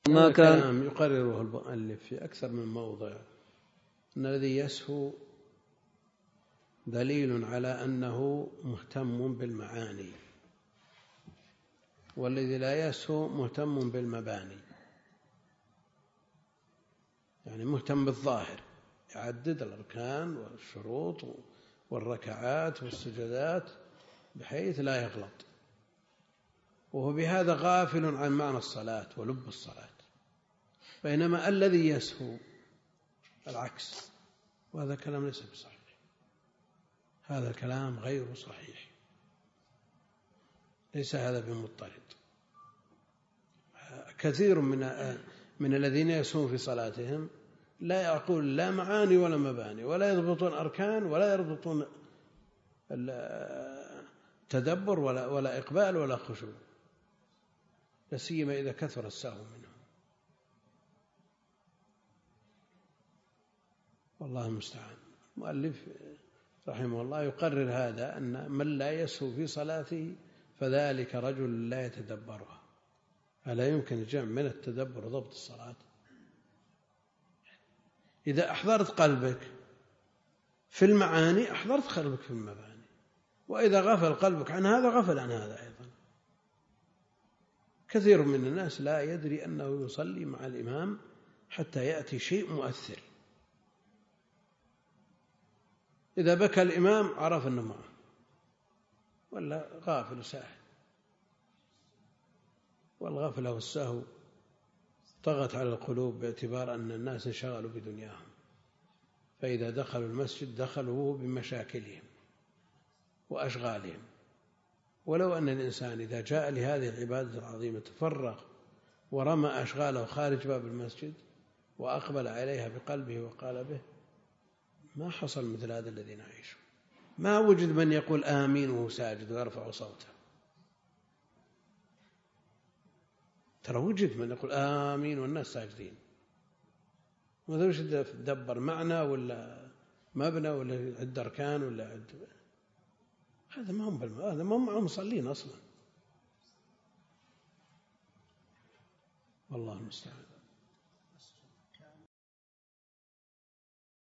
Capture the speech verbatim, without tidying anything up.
ما كان كلام يقرره المؤلف في أكثر من موضع أن الذي يسهو دليل على أنه مهتم بالمعاني، والذي لا يسهو مهتم بالمباني، يعني مهتم بالظاهر، يعدد الأركان والشروط والركعات والسجدات بحيث لا يغلط، وهو بهذا غافل عن معنى الصلاة ولب الصلاة. بينما الذي يسهو العكس، وهذا كلام ليس بصحيح، هذا الكلام غير صحيح، ليس هذا بمضطرد. كثير من من الذين يسهون في صلاتهم لا يعقلون لا معاني ولا مباني، ولا يضبطون أركان، ولا يضبطون التدبر ولا ولا إقبال ولا خشوع، لا سيما إذا كثر السهو منهم. والله المستعان. المؤلف رحمه الله يقرر هذا، أن من لا يسهو في صلاته فذلك رجل لا يتدبرها. ألا يمكن الجمع من التدبر وضبط الصلاة؟ إذا أحضرت قلبك في المعاني أحضرت قلبك في المباني، وإذا غفل قلبك عن هذا غفل عن هذا أيضا. كثير من الناس لا يدري أنه يصلي مع الإمام حتى يأتي شيء مؤثر، إذا بكى الإمام عرف أنه معه، ولا غافل ساهل. والغفلة والسهو طغت على القلوب باعتبار أن الناس انشغلوا بدنياهم، فإذا دخلوا المسجد دخلوا بمشاكلهم وأشغالهم. ولو أن الإنسان إذا جاء لهذه العبادة العظيمة تفرغ ورمى أشغاله خارج باب المسجد وأقبل عليها بقلبه وقالبه، ما حصل مثل هذا الذي نعيشه. ما وجد من يقول آمين وهو ساجد ويرفع صوته، ترى وجد من يقول آمين والناس ساجدين، ماذا وش تدبر معنى ولا مبنى ولا عد أركان ولا عد، هذا ما هم بالم... هذا ما هم معهم مصلين أصلا. والله المستعان.